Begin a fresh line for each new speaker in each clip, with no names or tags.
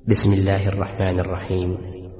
بسم الله الرحمن الرحيم.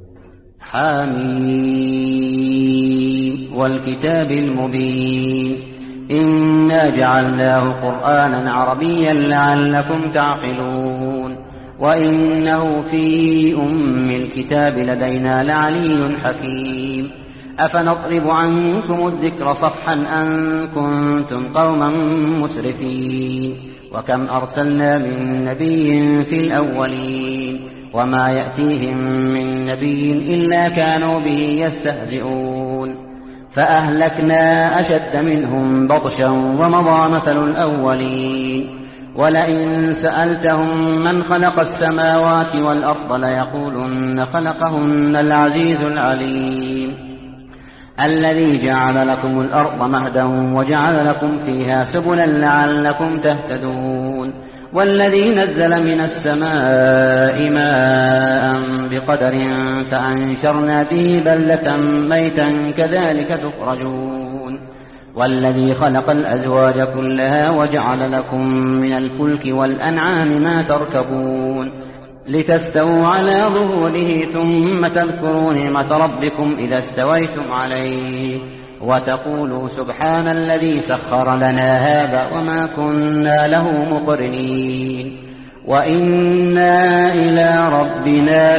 حميم والكتاب المبين إنا جعلناه قرآنا عربيا لعلكم تعقلون وإنه في أم الكتاب لدينا لعلي حكيم أفنضرب عنكم الذكر صفحا أن كنتم قوما مسرفين وكم أرسلنا من نبي في الأولين وما يأتيهم من نبي إلا كانوا به يستهزئون فأهلكنا أشد منهم بطشا ومضى مثل الأولين ولئن سألتهم من خلق السماوات والأرض ليقولن خلقهن العزيز العليم الذي جعل لكم الأرض مهدا وجعل لكم فيها سبلا لعلكم تهتدون والذي نزل من السماء ماء بقدر فأنشرنا به بلة ميتا كذلك تخرجون والذي خلق الأزواج كلها وجعل لكم من الفلك والأنعام ما تركبون لتستووا على ظهوره ثم تذكروا نعمة ربكم إذا استويتم عليه وتقولوا سبحان الذي سخر لنا هذا وما كنا له مقرنين وإنا إلى ربنا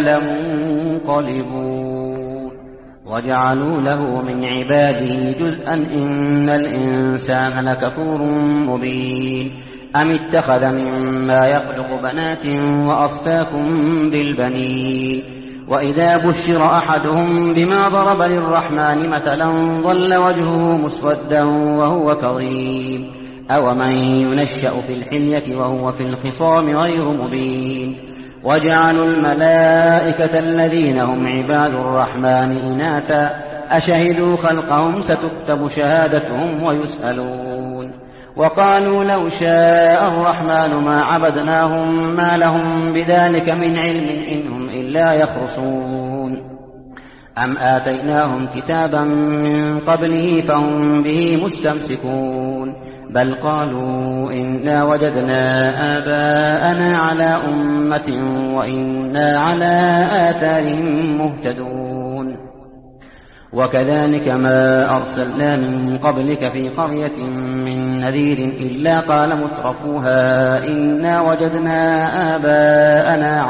لمنقلبون وجعلوا له من عباده جزءا إن الإنسان لكفور مبين أم اتخذ مما يخلق بنات وأصفاكم بالبنين وإذا بشر أحدهم بما ضرب للرحمن مثلا ظل وجهه مسودا وهو كظيم أومن ينشأ في الحلية وهو في الخصام غير مبين وجعلوا الملائكة الذين هم عباد الرحمن إناثا أشهدوا خلقهم ستكتب شهادتهم ويسألون وقالوا لو شاء الرحمن ما عبدناهم ما لهم بذلك من علم إنهم إلا يخرصون أم آتيناهم كتابا من قبله فهم به مستمسكون بل قالوا إنا وجدنا آباءنا على أمة وإنا على آثارهم مهتدون وكذلك ما أرسلنا من قبلك في قرية من نذير إلا قال مترفوها إنا وجدنا آباءنا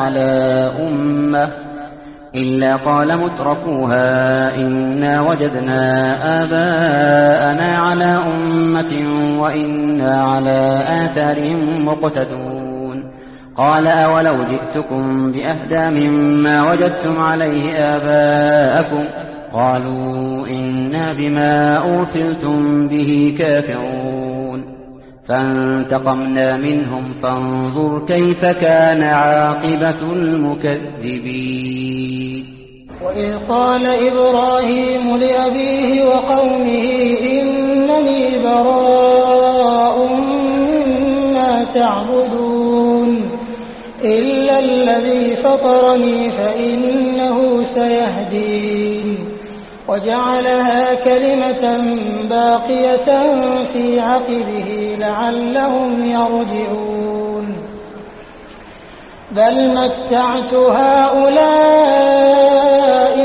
على أمة وإنا على آثارهم مقتدون قال أولو جئتكم بأهدى مما وجدتم عليه آباءكم قالوا إنا بما أرسلتم به كافرون فانتقمنا منهم فانظر كيف كان عاقبة المكذبين
وإذ قال إبراهيم لأبيه وقومه إنني براء مما تعبدون إلا الذي فطرني فإنه سيهدين وجعلها كلمة باقية في عقبه لعلهم يرجعون بل متعت هؤلاء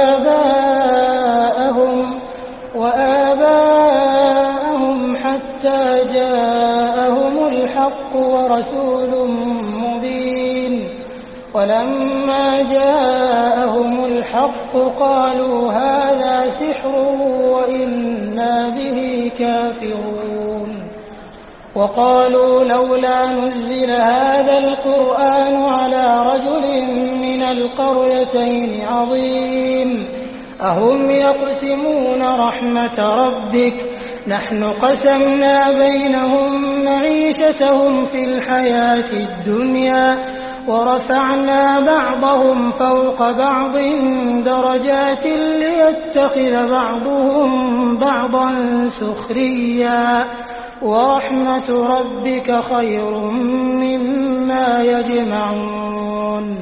وآباءهم حتى جاءهم الحق ورسول مبين ولما جاءهم الحق قالوا هذا سحر وإنا به كافرون وقالوا لولا نزل هذا القرآن على رجل من القريتين عظيم أهم يقسمون رحمة ربك نحن قسمنا بينهم معيشتهم في الحياة الدنيا ورفعنا بعضهم فوق بعض درجات ليتخذ بعضهم بعضا سخريا ورحمة ربك خير مما يجمعون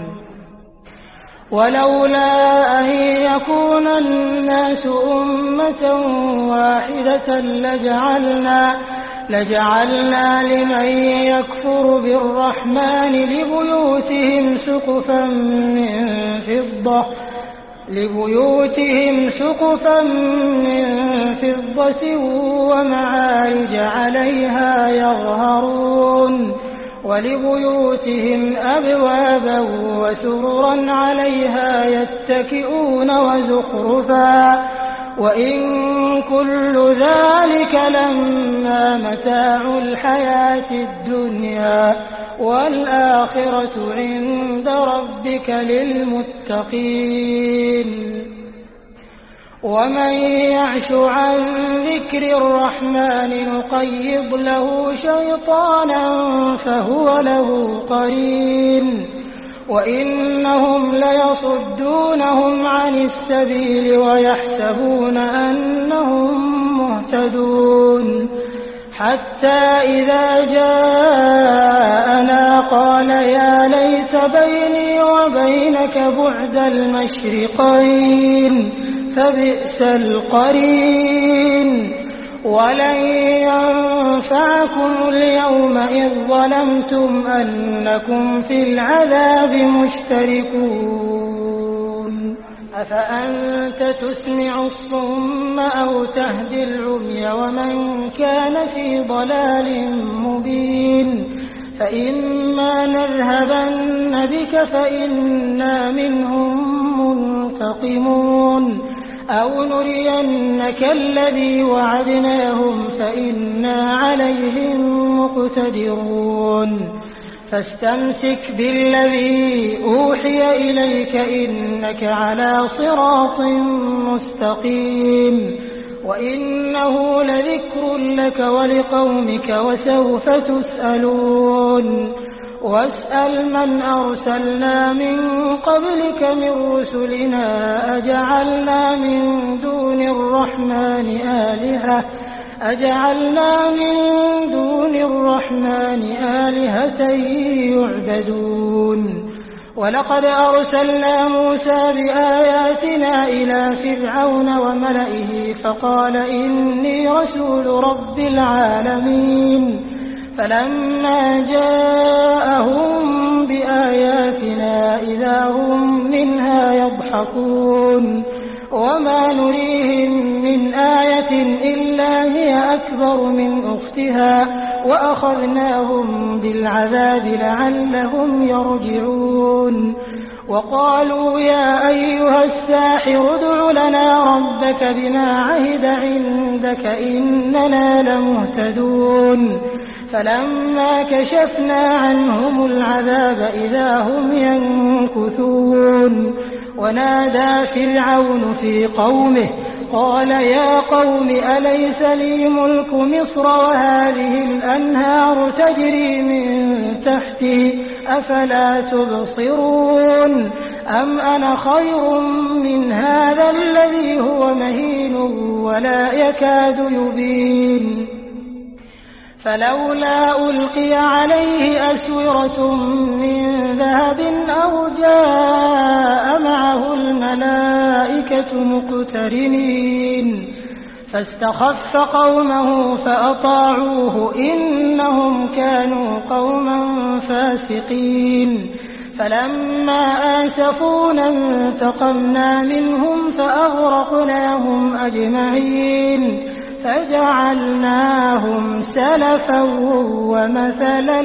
ولولا أن يكون الناس أمة واحدة لجعلنا لمن يكفر بالرحمن لبيوتهم سقفا من فضة ومعارج عليها يظهرون ولبيوتهم أبوابا وسررا عليها يتكئون وزخرفا وإن كل ذلك لما متاع الحياة الدنيا والآخرة عند ربك للمتقين ومن يعش عن ذكر الرحمن نقيض له شيطانا فهو له قرين وإنهم ليصدونهم عن السبيل ويحسبون أنهم مهتدون حتى إذا جاءنا قال يا ليت بيني وبينك بعد المشرقين فبئس القرين ولن ينفعكم اليوم إذ ظلمتم أنكم في العذاب مشتركون أفأنت تسمع الصم أو تهدي العمي ومن كان في ضلال مبين فإما نذهبن بك فإنا منهم منتقمون أو نرينك الذي وعدناهم فإنا عليهم مقتدرون فاستمسك بالذي أوحي إليك إنك على صراط مستقيم وإنه لذكر لك ولقومك وسوف تسألون واسأل من أرسلنا من قبلك من رسلنا أجعلنا من دون الرحمن آلهة يعبدون ولقد أرسلنا موسى بآياتنا إلى فرعون وملئه فقال إني رسول رب العالمين فلما جاءهم بآياتنا إذا هم منها يضحكون وما نريهم من آية إلا هي أكبر من أختها وأخذناهم بالعذاب لعلهم يرجعون وقالوا يا أيها الساحر ادع لنا ربك بما عهد عندك إننا لمهتدون فلما كشفنا عنهم العذاب إذا هم ينكثون ونادى فرعون في قومه قال يا قوم أليس لي ملك مصر وهذه الأنهار تجري من تحتي أفلا تبصرون أم أنا خير من هذا الذي هو مهين ولا يكاد يبين فلولا ألقي عليه أسورة من ذهب أو جاء معه الملائكة مقترنين فاستخف قومه فأطاعوه إنهم كانوا قوما فاسقين فلما آسفونا انتقمنا منهم فأغرقناهم أجمعين فجعلناهم سلفا ومثلا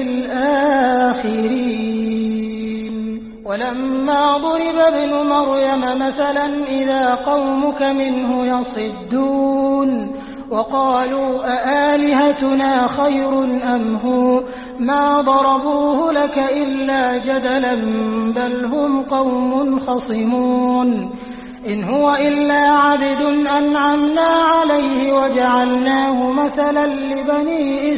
للآخرين ولما ضرب ابن مريم مثلا إذا قومك منه يصدون وقالوا أآلهتنا خير أم هو ما ضربوه لك إلا جدلا بل هم قوم خصمون إن هو إلا عبد أنعمنا عليه وجعلناه مثلا لبني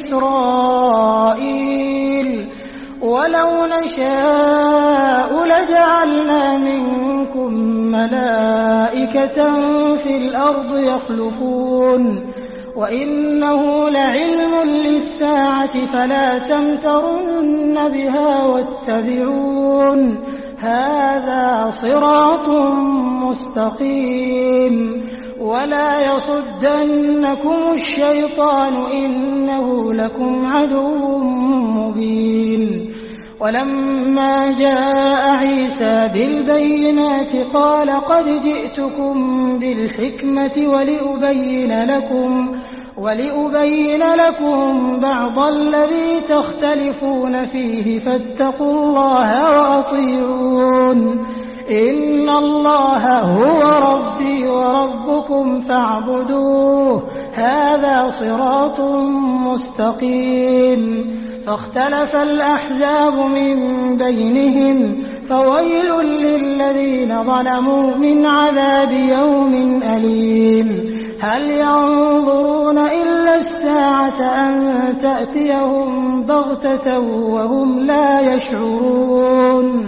إسرائيل ولو نشاء لجعلنا منكم ملائكة في الأرض يخلفون وإنه لعلم للساعة فلا تمترن بها واتبعون هذا صراط مستقيم ولا يصدنكم الشيطان إنه لكم عدو مبين. ولما جاء عيسى بالبينات قال قد جئتكم بالحكمة ولأبين لكم بعض الذي تختلفون فيه فاتقوا الله وأطيعون. إن الله هو ربي وربكم فاعبدوه هذا صراط مستقيم. فاختلف الأحزاب من بينهم فويل للذين ظلموا من عذاب يوم أليم. هل ينظرون إلا الساعة أن تأتيهم بغتة وهم لا يشعرون.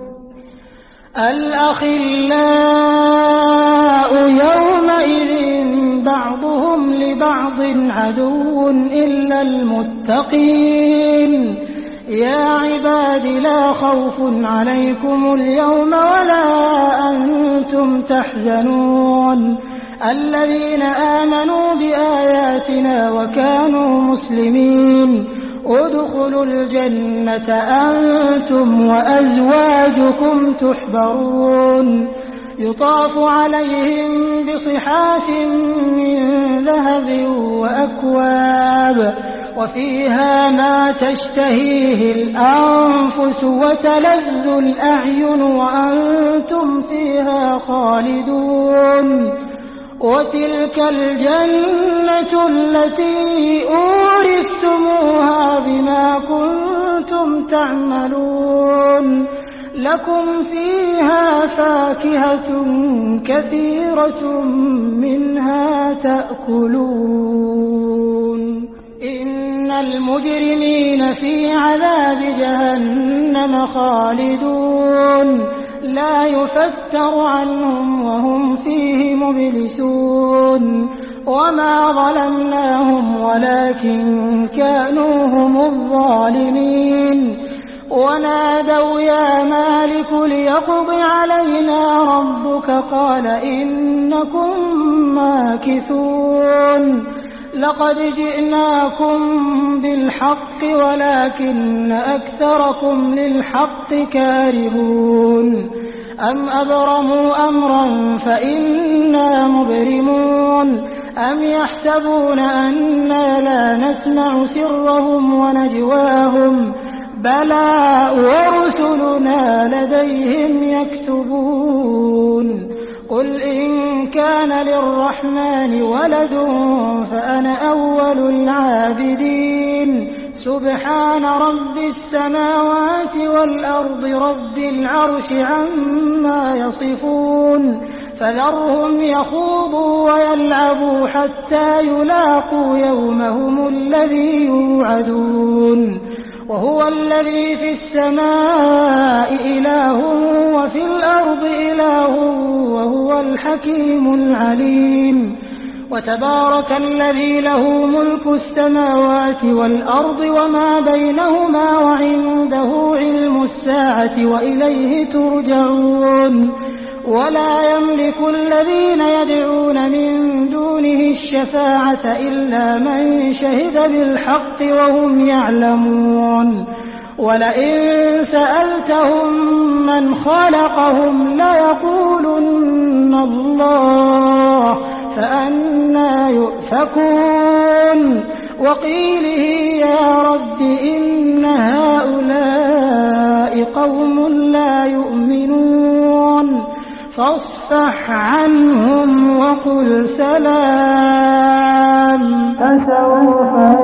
الأخلاء يومئذ بعضهم لبعض عدو إلا المتقين. يا عباد لا خوف عليكم اليوم ولا أنتم تحزنون الذين آمنوا بآياتنا وكانوا مسلمين ادخلوا الجنة أنتم وأزواجكم تحبرون. يطاف عليهم بصحاف من ذهب وأكواب وفيها ما تشتهيه الأنفس وتلذ الأعين وأنتم فيها خالدون. وتلك الجنة التي أورثتموها بما كنتم تعملون. لكم فيها فاكهة كثيرة منها تأكلون. إن المجرمين في عذاب جهنم خالدون لا يفتر عنهم وهم فيه مبلسون. وما ظلمناهم ولكن كانوا هم الظالمين. ونادوا يا مالك ليقض علينا ربك قال إنكم ماكثون. لقد جئناكم بالحق ولكن أكثركم للحق كارهون. أم أبرموا أمرا فإنا مبرمون. أم يحسبون أنا لا نسمع سرهم ونجواهم بلى ورسلنا لديهم يكتبون. قل إن كان للرحمن ولد فأنا أول العابدين. سبحان رب السماوات والأرض رب العرش عما يصفون. فذرهم يخوضوا ويلعبوا حتى يلاقوا يومهم الذي يوعدون. وهو الذي في السماء إله وفي الأرض إله وهو الحكيم العليم. وتبارك الذي له ملك السماوات والأرض وما بينهما وعنده علم الساعة وإليه ترجعون. ولا يملك الذين يدعون من دونه الشفاعة إلا من شهد بالحق وهم يعلمون. ولئن سألتهم من خلقهم ليقولن الله فأنى يؤفكون. وقيله يا رب إن هؤلاء قوم لا يؤمنون فاصفح عنهم وقل سلام فسوف